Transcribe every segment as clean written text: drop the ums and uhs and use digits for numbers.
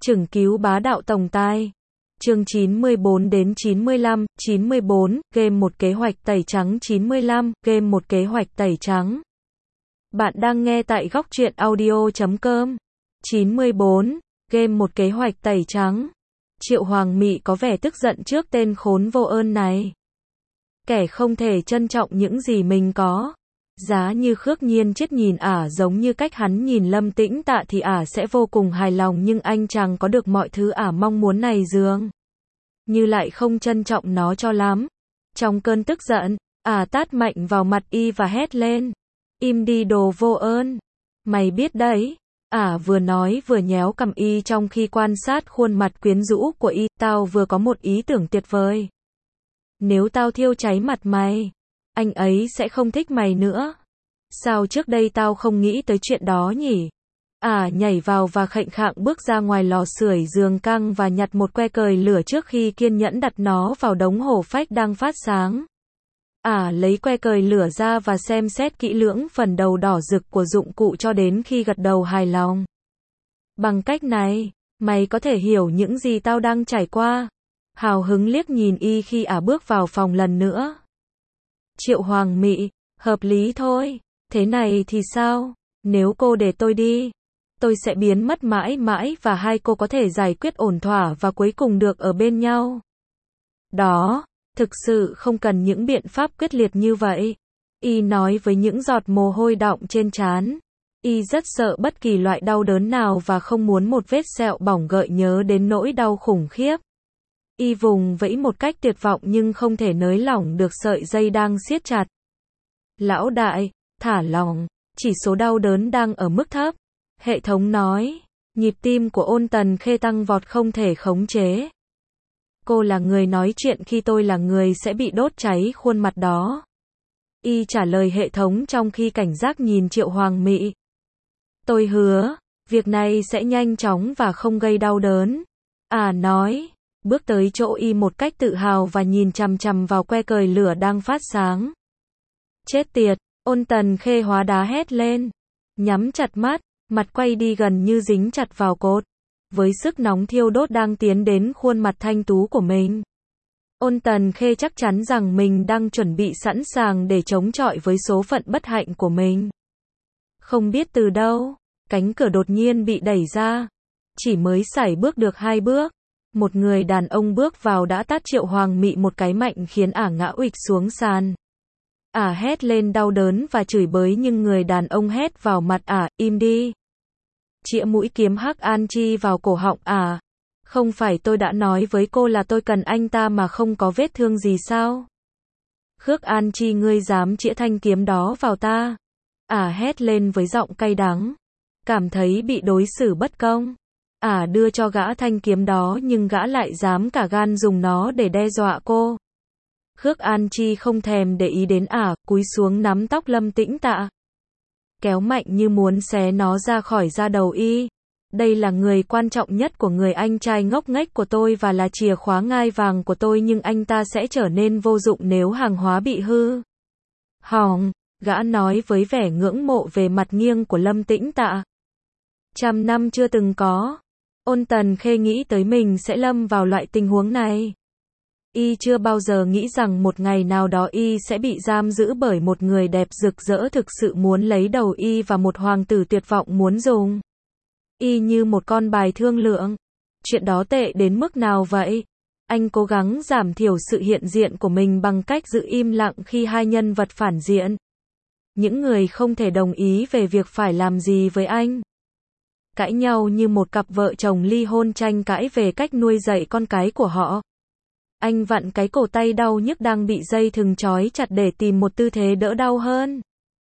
Chừng cứu bá đạo tổng tài. Chương 94 đến 95, 94, game một kế hoạch tẩy trắng 95, game một kế hoạch tẩy trắng. Bạn đang nghe tại góc truyện audio.com. 94, game một kế hoạch tẩy trắng. Triệu Hoàng Mị có vẻ tức giận trước tên khốn vô ơn này. Kẻ không thể trân trọng những gì mình có. Giá như Khước Nhiên chết nhìn ả giống như cách hắn nhìn Lâm Tĩnh Tạ thì ả sẽ vô cùng hài lòng, nhưng anh chàng có được mọi thứ ả mong muốn này dường như lại không trân trọng nó cho lắm. Trong cơn tức giận, ả tát mạnh vào mặt y và hét lên. Im đi đồ vô ơn. Mày biết đấy. Ả vừa nói vừa nhéo cằm y trong khi quan sát khuôn mặt quyến rũ của y. Tao vừa có một ý tưởng tuyệt vời. Nếu tao thiêu cháy mặt mày, anh ấy sẽ không thích mày nữa. Sao trước đây tao không nghĩ tới chuyện đó nhỉ? Ả nhảy vào và khệnh khạng bước ra ngoài lò sưởi giường căng và nhặt một que cời lửa trước khi kiên nhẫn đặt nó vào đống hổ phách đang phát sáng. Ả lấy que cời lửa ra và xem xét kỹ lưỡng phần đầu đỏ rực của dụng cụ cho đến khi gật đầu hài lòng. Bằng cách này, mày có thể hiểu những gì tao đang trải qua. Hào hứng liếc nhìn y khi Ả bước vào phòng lần nữa. Triệu Hoàng Mị, hợp lý thôi. Thế này thì sao? Nếu cô để tôi đi, tôi sẽ biến mất mãi mãi và hai cô có thể giải quyết ổn thỏa và cuối cùng được ở bên nhau. Đó, thực sự không cần những biện pháp quyết liệt như vậy. Y nói với những giọt mồ hôi đọng trên trán. Y rất sợ bất kỳ loại đau đớn nào và không muốn một vết sẹo bỏng gợi nhớ đến nỗi đau khủng khiếp. Y vùng vẫy một cách tuyệt vọng nhưng không thể nới lỏng được sợi dây đang siết chặt. Lão đại, thả lỏng, chỉ số đau đớn đang ở mức thấp. Hệ thống nói, nhịp tim của Ôn Tần Khê tăng vọt không thể khống chế. Cô là người nói chuyện khi tôi là người sẽ bị đốt cháy khuôn mặt đó. Y trả lời hệ thống trong khi cảnh giác nhìn Triệu Hoàng Mị. Tôi hứa, việc này sẽ nhanh chóng và không gây đau đớn. Ả nói, bước tới chỗ y một cách tự hào và nhìn chằm chằm vào que cời lửa đang phát sáng. Chết tiệt, Ôn Tần Khê hóa đá hét lên. Nhắm chặt mắt, mặt quay đi gần như dính chặt vào cột. Với sức nóng thiêu đốt đang tiến đến khuôn mặt thanh tú của mình. Ôn Tần Khê chắc chắn rằng mình đang chuẩn bị sẵn sàng để chống chọi với số phận bất hạnh của mình. Không biết từ đâu, cánh cửa đột nhiên bị đẩy ra. Chỉ mới sải bước được 2 bước. Một người đàn ông bước vào đã tát Triệu Hoàng Mị một cái mạnh khiến Ả ngã uịch xuống sàn. Ả hét lên đau đớn và chửi bới nhưng người đàn ông hét vào mặt Ả, im đi. Chĩa mũi kiếm Hắc An Chi vào cổ họng Ả. Không phải tôi đã nói với cô là tôi cần anh ta mà không có vết thương gì sao? Khước An Chi, ngươi dám chĩa thanh kiếm đó vào ta? Ả hét lên với giọng cay đắng. Cảm thấy bị đối xử bất công. Ả đưa cho gã thanh kiếm đó nhưng gã lại dám cả gan dùng nó để đe dọa cô. Khước An Chi không thèm để ý đến Ả, cúi xuống nắm tóc Lâm Tĩnh Tạ. Kéo mạnh như muốn xé nó ra khỏi da đầu y. Đây là người quan trọng nhất của người anh trai ngốc nghếch của tôi và là chìa khóa ngai vàng của tôi, nhưng anh ta sẽ trở nên vô dụng nếu hàng hóa bị hư hỏng, gã nói với vẻ ngưỡng mộ về mặt nghiêng của Lâm Tĩnh Tạ. 100 năm chưa từng có. Ôn Tần Khê nghĩ tới mình sẽ lâm vào loại tình huống này. Y chưa bao giờ nghĩ rằng một ngày nào đó y sẽ bị giam giữ bởi một người đẹp rực rỡ thực sự muốn lấy đầu y và một hoàng tử tuyệt vọng muốn dùng y như một con bài thương lượng. Chuyện đó tệ đến mức nào vậy? Anh cố gắng giảm thiểu sự hiện diện của mình bằng cách giữ im lặng khi hai nhân vật phản diện, những người không thể đồng ý về việc phải làm gì với anh, cãi nhau như một cặp vợ chồng ly hôn tranh cãi về cách nuôi dạy con cái của họ. Anh vặn cái cổ tay đau nhức đang bị dây thừng trói chặt để tìm một tư thế đỡ đau hơn.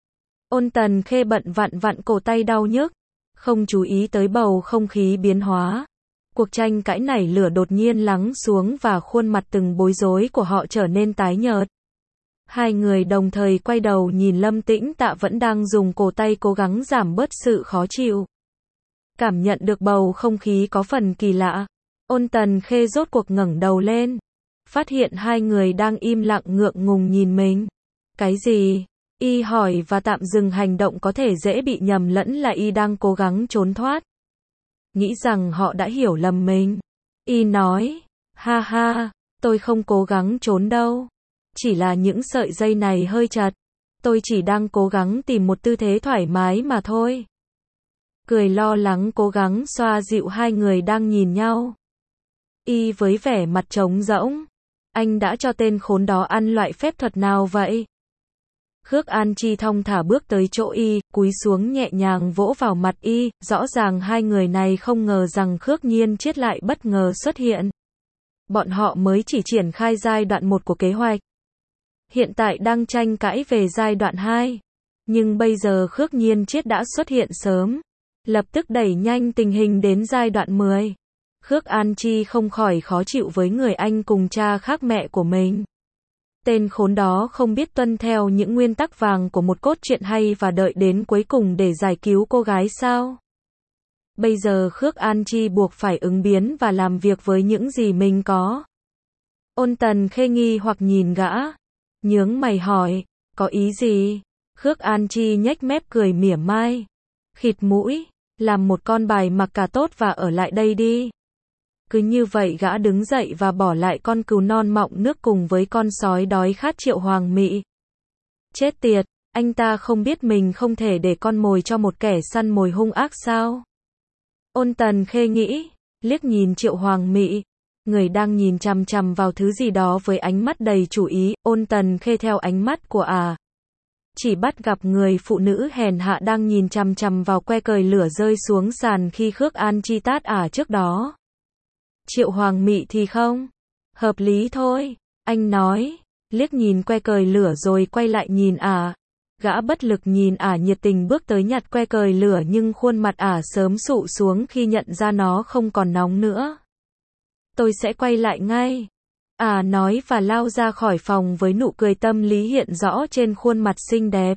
Ôn Tần Khê bận vặn cổ tay đau nhức, không chú ý tới bầu không khí biến hóa. Cuộc tranh cãi nảy lửa đột nhiên lắng xuống và khuôn mặt từng bối rối của họ trở nên tái nhợt. Hai người đồng thời quay đầu nhìn Lâm Tĩnh Tạ vẫn đang dùng cổ tay cố gắng giảm bớt sự khó chịu. Cảm nhận được bầu không khí có phần kỳ lạ, Ôn Tần Khê rốt cuộc ngẩng đầu lên, phát hiện hai người đang im lặng ngượng ngùng nhìn mình. Cái gì? Y hỏi và tạm dừng hành động có thể dễ bị nhầm lẫn là y đang cố gắng trốn thoát. nghĩ rằng họ đã hiểu lầm mình. Y nói, ha ha, tôi không cố gắng trốn đâu. Chỉ là những sợi dây này hơi chặt. Tôi chỉ đang cố gắng tìm một tư thế thoải mái mà thôi. Cười lo lắng cố gắng xoa dịu hai người đang nhìn nhau. Y với vẻ mặt trống rỗng. Anh đã cho tên khốn đó ăn loại phép thuật nào vậy? Khước An Chi thong thả bước tới chỗ Y, cúi xuống nhẹ nhàng vỗ vào mặt Y, rõ ràng hai người này không ngờ rằng Khước Nhiên Triết lại bất ngờ xuất hiện. Bọn họ mới chỉ triển khai giai đoạn 1 của kế hoạch. Hiện tại đang tranh cãi về giai đoạn 2. Nhưng bây giờ Khước Nhiên Triết đã xuất hiện sớm. Lập tức đẩy nhanh tình hình đến giai đoạn 10. Khước An Chi không khỏi khó chịu với người anh cùng cha khác mẹ của mình. Tên khốn đó không biết tuân theo những nguyên tắc vàng của một cốt truyện hay và đợi đến cuối cùng để giải cứu cô gái sao? Bây giờ Khước An Chi buộc phải ứng biến và làm việc với những gì mình có. Ôn Tần Khê nghi hoặc nhìn gã. Nhướng mày hỏi, có ý gì? Khước An Chi nhếch mép cười mỉa mai. Khịt mũi, làm một con bài mặc cả tốt và ở lại đây đi. Cứ như vậy gã đứng dậy và bỏ lại con cừu non mọng nước cùng với con sói đói khát Triệu Hoàng Mị. Chết tiệt, anh ta không biết mình không thể để con mồi cho một kẻ săn mồi hung ác sao? Ôn Tần Khê nghĩ, liếc nhìn Triệu Hoàng Mị. Người đang nhìn chằm chằm vào thứ gì đó với ánh mắt đầy chủ ý, Ôn Tần Khê theo ánh mắt của chỉ bắt gặp người phụ nữ hèn hạ đang nhìn chằm chằm vào que cời lửa rơi xuống sàn khi Khước An Chi tát trước đó. Triệu Hoàng Mị thì không. Hợp lý thôi, anh nói, liếc nhìn que cời lửa rồi quay lại nhìn Gã bất lực nhìn nhiệt tình bước tới nhặt que cời lửa nhưng khuôn mặt sớm sụ xuống khi nhận ra nó không còn nóng nữa. Tôi sẽ quay lại ngay. Nói và lao ra khỏi phòng với nụ cười tâm lý hiện rõ trên khuôn mặt xinh đẹp.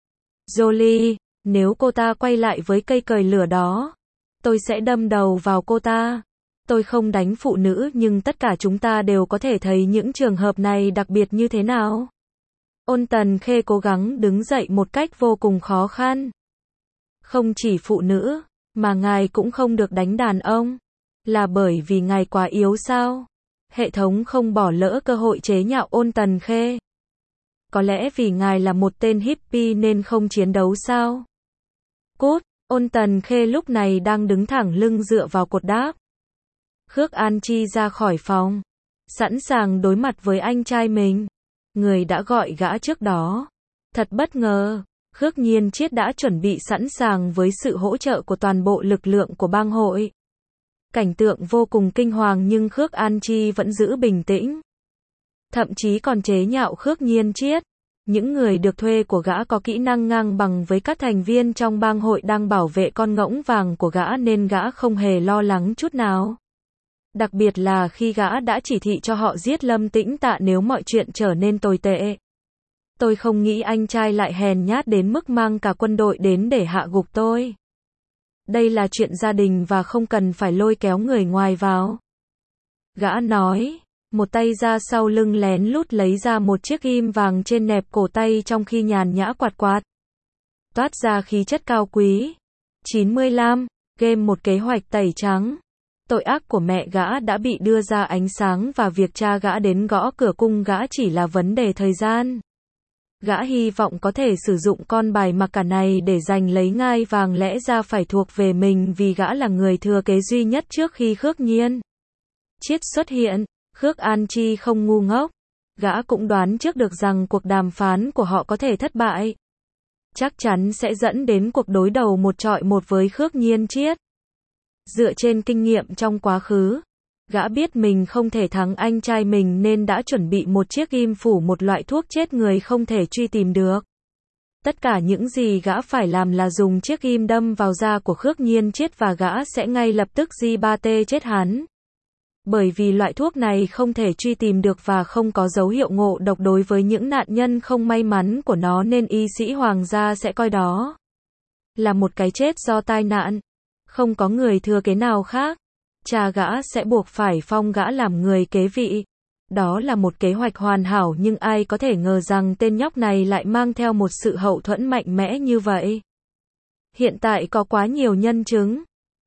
Jolie, nếu cô ta quay lại với cây cời lửa đó, tôi sẽ đâm đầu vào cô ta. Tôi không đánh phụ nữ nhưng tất cả chúng ta đều có thể thấy những trường hợp này đặc biệt như thế nào. Ôn Tần Khê cố gắng đứng dậy một cách vô cùng khó khăn. Không chỉ phụ nữ, mà ngài cũng không được đánh đàn ông. Là bởi vì ngài quá yếu sao? Hệ thống không bỏ lỡ cơ hội chế nhạo Ôn Tần Khê. Có lẽ vì ngài là một tên hippie nên không chiến đấu sao? Cút, Ôn Tần Khê lúc này đang đứng thẳng lưng dựa vào cột đáp. Khước An Chi ra khỏi phòng, sẵn sàng đối mặt với anh trai mình. Người đã gọi gã trước đó. Thật bất ngờ, Khước Nhiên Triết đã chuẩn bị sẵn sàng với sự hỗ trợ của toàn bộ lực lượng của bang hội. Cảnh tượng vô cùng kinh hoàng nhưng Khước An Chi vẫn giữ bình tĩnh. Thậm chí còn chế nhạo Khước Nhiên Triết. Những người được thuê của gã có kỹ năng ngang bằng với các thành viên trong bang hội đang bảo vệ con ngỗng vàng của gã nên gã không hề lo lắng chút nào. Đặc biệt là khi gã đã chỉ thị cho họ giết Lâm Tĩnh Tạ nếu mọi chuyện trở nên tồi tệ. Tôi không nghĩ anh trai lại hèn nhát đến mức mang cả quân đội đến để hạ gục tôi. Đây là chuyện gia đình và không cần phải lôi kéo người ngoài vào. Gã nói, một tay ra sau lưng lén lút lấy ra một chiếc ghim vàng trên nẹp cổ tay trong khi nhàn nhã quạt quạt. Toát ra khí chất cao quý. 95. Game một kế hoạch tẩy trắng. Tội ác của mẹ gã đã bị đưa ra ánh sáng và việc cha gã đến gõ cửa cung gã chỉ là vấn đề thời gian. Gã hy vọng có thể sử dụng con bài mặc cả này để giành lấy ngai vàng lẽ ra phải thuộc về mình vì gã là người thừa kế duy nhất trước khi Khước Nhiên Triết xuất hiện. Khước An Chi không ngu ngốc. Gã cũng đoán trước được rằng cuộc đàm phán của họ có thể thất bại. Chắc chắn sẽ dẫn đến cuộc đối đầu một chọi một với Khước Nhiên Triết. Dựa trên kinh nghiệm trong quá khứ, gã biết mình không thể thắng anh trai mình nên đã chuẩn bị một chiếc ghim phủ một loại thuốc chết người không thể truy tìm được. Tất cả những gì gã phải làm là dùng chiếc ghim đâm vào da của Khước Nhiên Triết và gã sẽ ngay lập tức G3T chết hắn. Bởi vì loại thuốc này không thể truy tìm được và không có dấu hiệu ngộ độc đối với những nạn nhân không may mắn của nó nên y sĩ hoàng gia sẽ coi đó là một cái chết do tai nạn. Không có người thừa kế nào khác. Cha gã sẽ buộc phải phong gã làm người kế vị. Đó là một kế hoạch hoàn hảo nhưng ai có thể ngờ rằng tên nhóc này lại mang theo một sự hậu thuẫn mạnh mẽ như vậy. Hiện tại có quá nhiều nhân chứng.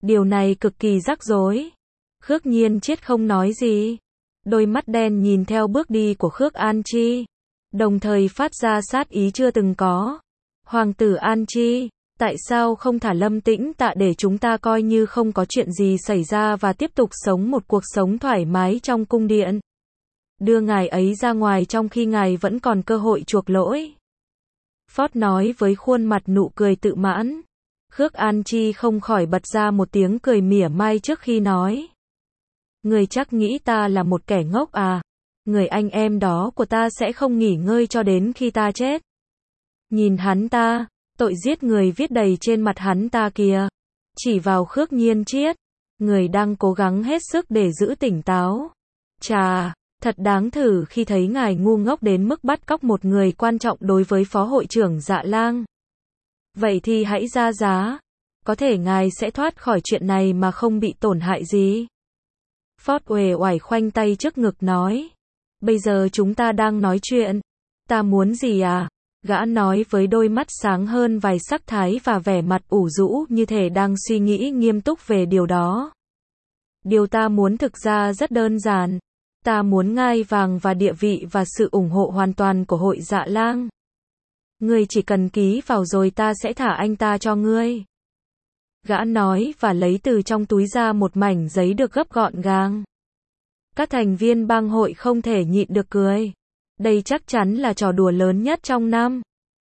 Điều này cực kỳ rắc rối. Khước Nhiên Chiết không nói gì. Đôi mắt đen nhìn theo bước đi của Khước An Chi. Đồng thời phát ra sát ý chưa từng có. Hoàng tử An Chi, tại sao không thả Lâm Tĩnh Tạ để chúng ta coi như không có chuyện gì xảy ra và tiếp tục sống một cuộc sống thoải mái trong cung điện? Đưa ngài ấy ra ngoài trong khi ngài vẫn còn cơ hội chuộc lỗi. Ford nói với khuôn mặt nụ cười tự mãn. Khước An Chi không khỏi bật ra một tiếng cười mỉa mai trước khi nói. Người chắc nghĩ ta là một kẻ ngốc à? Người anh em đó của ta sẽ không nghỉ ngơi cho đến khi ta chết. Nhìn hắn ta, tội giết người viết đầy trên mặt hắn ta kìa. Chỉ vào Khước Nhiên Chiết. Người đang cố gắng hết sức để giữ tỉnh táo. Chà, thật đáng thử khi thấy ngài ngu ngốc đến mức bắt cóc một người quan trọng đối với phó hội trưởng Dạ Lang. Vậy thì hãy ra giá. Có thể ngài sẽ thoát khỏi chuyện này mà không bị tổn hại gì. Ford uể oải khoanh tay trước ngực nói. Bây giờ chúng ta đang nói chuyện. Ta muốn gì à? Gã nói với đôi mắt sáng hơn vài sắc thái và vẻ mặt ủ rũ như thể đang suy nghĩ nghiêm túc về điều đó. Điều ta muốn thực ra rất đơn giản. Ta muốn ngai vàng và địa vị và sự ủng hộ hoàn toàn của hội Dạ Lang. Ngươi chỉ cần ký vào rồi ta sẽ thả anh ta cho ngươi. Gã nói và lấy từ trong túi ra một mảnh giấy được gấp gọn gàng. Các thành viên bang hội không thể nhịn được cười. Đây chắc chắn là trò đùa lớn nhất trong năm.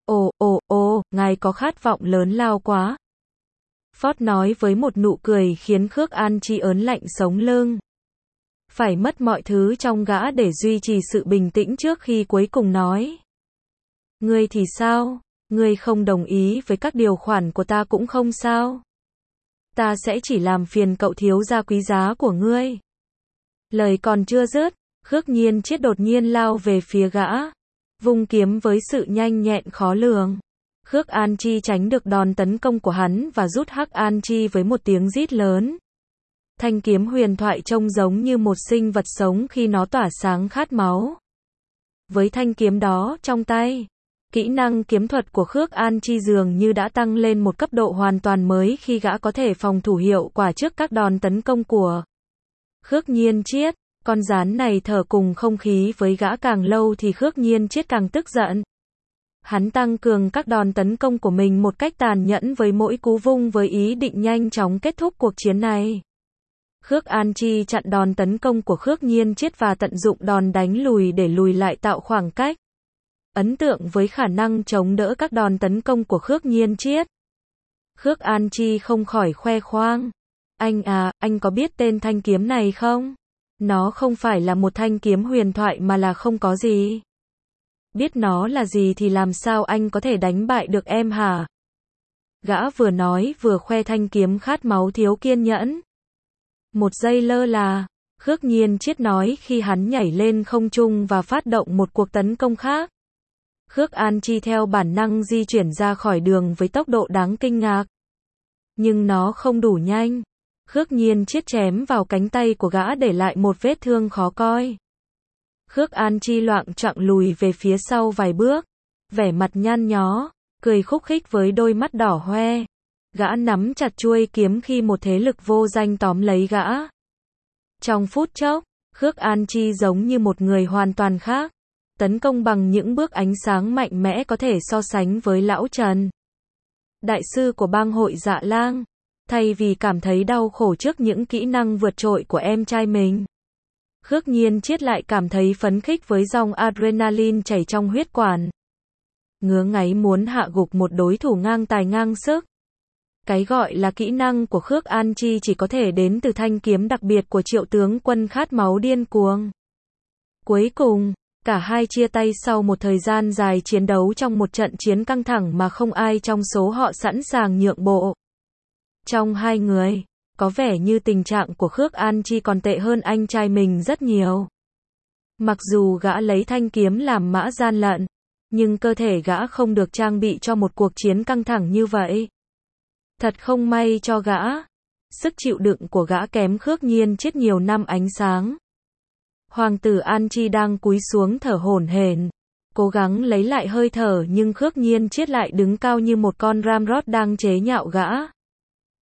Ồ, ngài có khát vọng lớn lao quá. Ford nói với một nụ cười khiến Khước An Chi ớn lạnh sống lưng. Phải mất mọi thứ trong gã để duy trì sự bình tĩnh trước khi cuối cùng nói. Ngươi thì sao? Ngươi không đồng ý với các điều khoản của ta cũng không sao. Ta sẽ chỉ làm phiền cậu thiếu gia quý giá của ngươi. Lời còn chưa dứt, Khước Nhiên Chiết đột nhiên lao về phía gã. Vung kiếm với sự nhanh nhẹn khó lường. Khước An Chi tránh được đòn tấn công của hắn và rút Hắc An Chi với một tiếng rít lớn. Thanh kiếm huyền thoại trông giống như một sinh vật sống khi nó tỏa sáng khát máu. Với thanh kiếm đó trong tay, kỹ năng kiếm thuật của Khước An Chi dường như đã tăng lên một cấp độ hoàn toàn mới khi gã có thể phòng thủ hiệu quả trước các đòn tấn công của Khước Nhiên Chiết. Con gián này thở cùng không khí với gã càng lâu thì Khước Nhiên Chiết càng tức giận. Hắn tăng cường các đòn tấn công của mình một cách tàn nhẫn với mỗi cú vung với ý định nhanh chóng kết thúc cuộc chiến này. Khước An Chi chặn đòn tấn công của Khước Nhiên Chiết và tận dụng đòn đánh lùi để lùi lại tạo khoảng cách. Ấn tượng với khả năng chống đỡ các đòn tấn công của Khước Nhiên Chiết. Khước An Chi không khỏi khoe khoang. Anh có biết tên thanh kiếm này không? Nó không phải là một thanh kiếm huyền thoại mà là không có gì. Biết nó là gì thì làm sao anh có thể đánh bại được em hả? Gã vừa nói vừa khoe thanh kiếm khát máu thiếu kiên nhẫn. Một giây lơ là, Khước Nhiên Chiết nói khi hắn nhảy lên không trung và phát động một cuộc tấn công khác. Khước An Chi theo bản năng di chuyển ra khỏi đường với tốc độ đáng kinh ngạc. Nhưng nó không đủ nhanh. Khước Nhiên Chiết chém vào cánh tay của gã để lại một vết thương khó coi. Khước An Chi loạng choạng lùi về phía sau vài bước, vẻ mặt nhăn nhó, cười khúc khích với đôi mắt đỏ hoe. Gã nắm chặt chuôi kiếm khi một thế lực vô danh tóm lấy gã. Trong phút chốc, Khước An Chi giống như một người hoàn toàn khác, tấn công bằng những bước ánh sáng mạnh mẽ có thể so sánh với Lão Trần, đại sư của bang hội Dạ Lang. Thay vì cảm thấy đau khổ trước những kỹ năng vượt trội của em trai mình, Khước Nhiên Chiết lại cảm thấy phấn khích với dòng adrenaline chảy trong huyết quản. Ngứa ngáy muốn hạ gục một đối thủ ngang tài ngang sức. Cái gọi là kỹ năng của Khước An Chi chỉ có thể đến từ thanh kiếm đặc biệt của Triệu tướng quân khát máu điên cuồng. Cuối cùng, cả hai chia tay sau một thời gian dài chiến đấu trong một trận chiến căng thẳng mà không ai trong số họ sẵn sàng nhượng bộ. Trong hai người, có vẻ như tình trạng của Khước An Chi còn tệ hơn anh trai mình rất nhiều. Mặc dù gã lấy thanh kiếm làm mã gian lận, nhưng cơ thể gã không được trang bị cho một cuộc chiến căng thẳng như vậy. Thật không may cho gã. Sức chịu đựng của gã kém Khước Nhiên Chiết nhiều năm ánh sáng. Hoàng tử An Chi đang cúi xuống thở hổn hển, cố gắng lấy lại hơi thở nhưng Khước Nhiên Chiết lại đứng cao như một con Ramrod đang chế nhạo gã.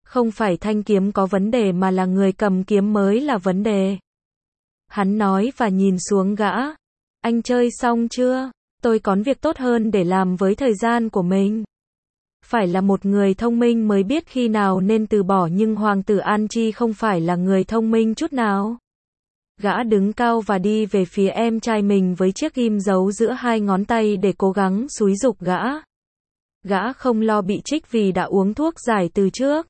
Không phải thanh kiếm có vấn đề mà là người cầm kiếm mới là vấn đề. Hắn nói và nhìn xuống gã. Anh chơi xong chưa? Tôi còn việc tốt hơn để làm với thời gian của mình. Phải là một người thông minh mới biết khi nào nên từ bỏ, nhưng hoàng tử An Chi không phải là người thông minh chút nào. Gã đứng cao và đi về phía em trai mình với chiếc ghim giấu giữa hai ngón tay để cố gắng xúi giục gã. Gã không lo bị trích vì đã uống thuốc giải từ trước.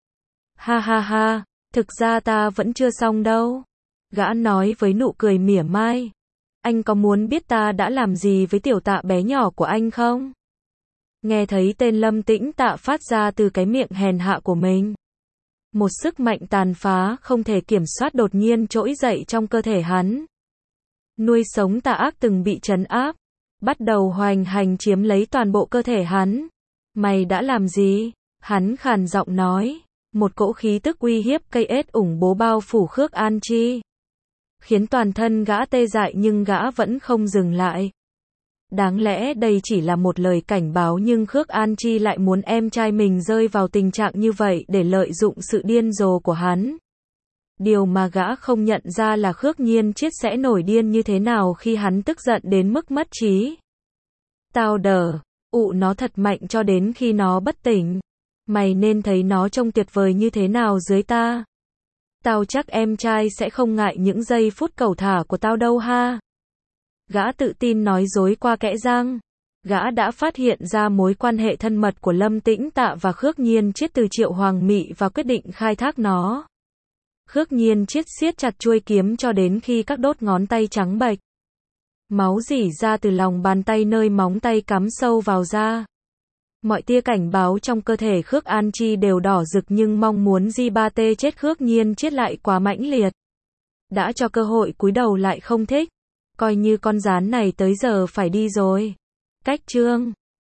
Ha ha ha, thực ra ta vẫn chưa xong đâu. Gã nói với nụ cười mỉa mai. Anh có muốn biết ta đã làm gì với tiểu Tạ bé nhỏ của anh không? Nghe thấy tên Lâm Tĩnh Tạ phát ra từ cái miệng hèn hạ của mình. Một sức mạnh tàn phá không thể kiểm soát đột nhiên trỗi dậy trong cơ thể hắn. Nuôi sống tà ác từng bị trấn áp, bắt đầu hoành hành chiếm lấy toàn bộ cơ thể hắn. Mày đã làm gì? Hắn khàn giọng nói. Một cỗ khí tức uy hiếp cây ết ủng bố bao phủ Khước An Chi, khiến toàn thân gã tê dại, nhưng gã vẫn không dừng lại. Đáng lẽ đây chỉ là một lời cảnh báo, nhưng Khước An Chi lại muốn em trai mình rơi vào tình trạng như vậy để lợi dụng sự điên rồ của hắn. Điều mà gã không nhận ra là Khước Nhiên Chiết sẽ nổi điên như thế nào khi hắn tức giận đến mức mất trí. Tao đờ, ụ nó thật mạnh cho đến khi nó bất tỉnh. Mày nên thấy nó trông tuyệt vời như thế nào dưới ta. Tao chắc em trai sẽ không ngại những giây phút cẩu thả của tao đâu ha. Gã tự tin nói dối qua kẽ răng. Gã đã phát hiện ra mối quan hệ thân mật của Lâm Tĩnh Tạ và Khước Nhiên Chiết từ Triệu Hoàng Mị và quyết định khai thác nó. Khước Nhiên Chiết siết chặt chuôi kiếm cho đến khi các đốt ngón tay trắng bệch. Máu rỉ ra từ lòng bàn tay nơi móng tay cắm sâu vào da. Mọi tia cảnh báo trong cơ thể Khước An Chi đều đỏ rực, nhưng mong muốn Di-ba-tê chết Khước Nhiên Chiết lại quá mãnh liệt. Đã cho cơ hội cúi đầu lại không thích. Coi như con gián này tới giờ phải đi rồi. Cách chương